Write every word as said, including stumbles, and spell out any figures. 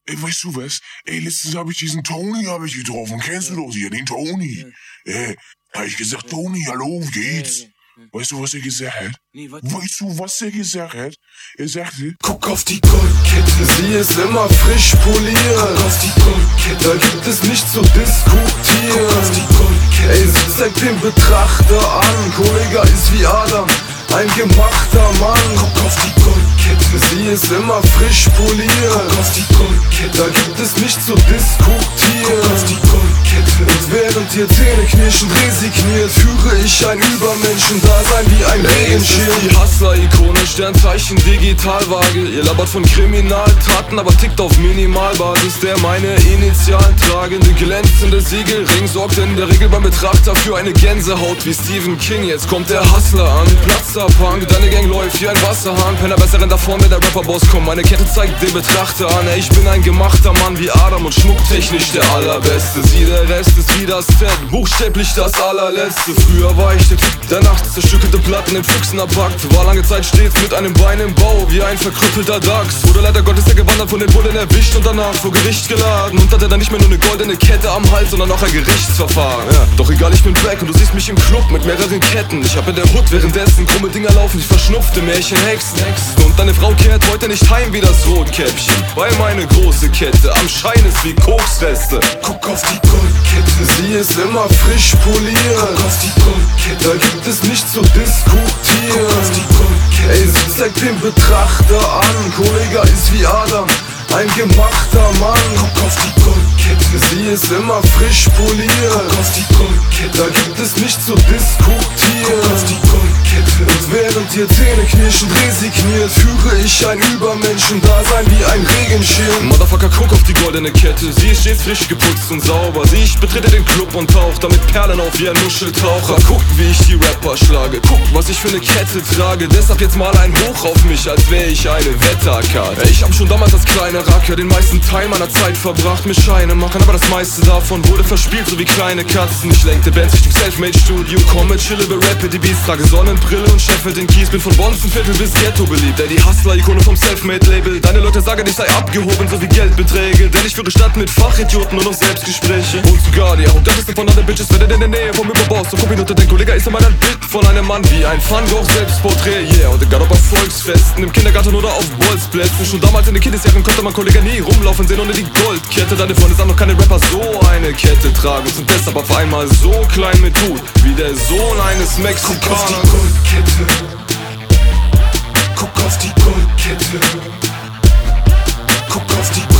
Ey, weißt du was? Ey, letztens habe ich diesen Tony hab ich getroffen. Kennst du doch hier, den Tony? Ey, da hab ich gesagt, Tony, hallo, wie geht's? Weißt du, was er gesagt hat? Weißt du, was er gesagt hat? Er sagte, guck auf die Goldkette, sie ist immer frisch poliert. Guck auf die Goldkette, da gibt es nichts zu diskutieren. Guck auf die Goldkette, ey, sie zeigt den Betrachter an. Kollege ist wie Adam, ein gemachter Mann. Guck auf die Goldkette, sie ist immer frisch poliert. Guck auf die Goldkette, da gibt es nichts zu diskutieren. Guck auf die Goldkette, und während ihr Zähne knirschend resigniert, führe ich ein Übermenschendasein wie ein Regenschirm. Die Hustler-Ikone, Sternzeichen, Digitalwaage. Ihr labert von Kriminaltaten, aber tickt auf Minimalbasis. Der meine Initialen tragende, glänzende Siegelring sorgt in der Regel beim Betrachter für eine Gänsehaut wie Stephen King. Jetzt kommt der Hustler an, Platzer Punk, deine Gang läuft wie ein Wasserhahn. Penner besser rennt davor, wenn der Rapper-Boss kommt. Meine Kette zeigt den Betrachter an. Ey, ich bin ein gemachter Mann wie Adam und schmucktechnisch der Allerbeste. Sieh, der Rest ist wie das Set, buchstäblich das Allerletzte. Früher war ich der Typ, der nachts zerstückelte Platten in Füchsen erpackt. War lange Zeit stets mit einem Bein im Bau, wie ein verkrüppelter Dachs. Wurde leider Gottes der gewandert, von den Bullen erwischt und danach vor Gericht geladen. Und hatte dann nicht mehr nur eine goldene Kette am Hals, sondern auch ein Gerichtsverfahren. Ja, doch egal, ich bin back und du siehst mich im Club mit mehreren Ketten. Ich hab in der Hood währenddessen krumme Dinger laufen, ich verschnupfte Märchen, Hexen. Und deine Frau kehrt heute nicht heim wie das Rotkäppchen, weil meine große Kette am Schein ist wie Koksreste. Guck auf die Goldkette, sie ist immer frisch poliert. Guck auf die Goldkette, da gibt es nichts zu diskutieren. Guck auf die Goldkette, ey, sie zeigt den Betrachter an. Kollege ist wie Adam, ein gemachter Mann. Guck auf die Goldkette, sie ist immer frisch poliert. Guck auf die Goldkette, da gibt es nichts zu diskutieren. Guck auf die Goldkette, und während ihr Zähne knirschend resigniert, führe ich ein Übermenschendasein wie ein Regenschirm. Motherfucker, guck auf die goldene Kette, sie ist stets frisch geputzt und sauber. Sieh, ich betrete den Club und tauch damit Perlen auf wie ein Muscheltaucher. Guck, wie ich die Rapper schlage, guck, was ich für eine Kette trage. Deshalb jetzt mal ein Hoch auf mich, als wär ich eine Wetterkarte. Ich hab schon damals als kleiner Racker den meisten Teil meiner Zeit verbracht mit Scheine machen, aber das meiste davon wurde verspielt, so wie kleine Katzen. Ich lenkte Bands Richtung Selfmade-Studio, komme, chille, berappe die Beats, trage Sonnenbrille und scheffe den Kies. Bin von Bonzenviertel bis Ghetto beliebt, ey, die Hustler-Ikone vom Selfmade-Label. Deine Leute sagen, ich sei abgehoben, so wie Geldbeträge, denn ich führe Stadt mit Fachidioten und noch Selbstgespräche. Und sogar die arrogantesten von allen Bitches werden in der Nähe vom Überboss. Und guck ihn unter den Kollege, ist immer ein Bild von einem Mann wie ein Van Gogh Selbstporträt, yeah. Und egal ob auf Volksfesten, im Kindergarten oder auf Bolzplätzen, schon damals in den Kindesjahren konnte man Kollege nie rumlaufen sehen ohne die Goldkette. Deine Freunde sagen noch keine Rapper so eine Kette tragen, sind deshalb auf einmal so klein mit Hut, wie der Sohn eines Mexikaners. Guck auf die Goldkette, guck auf die Goldkette, guck auf die Goldkette.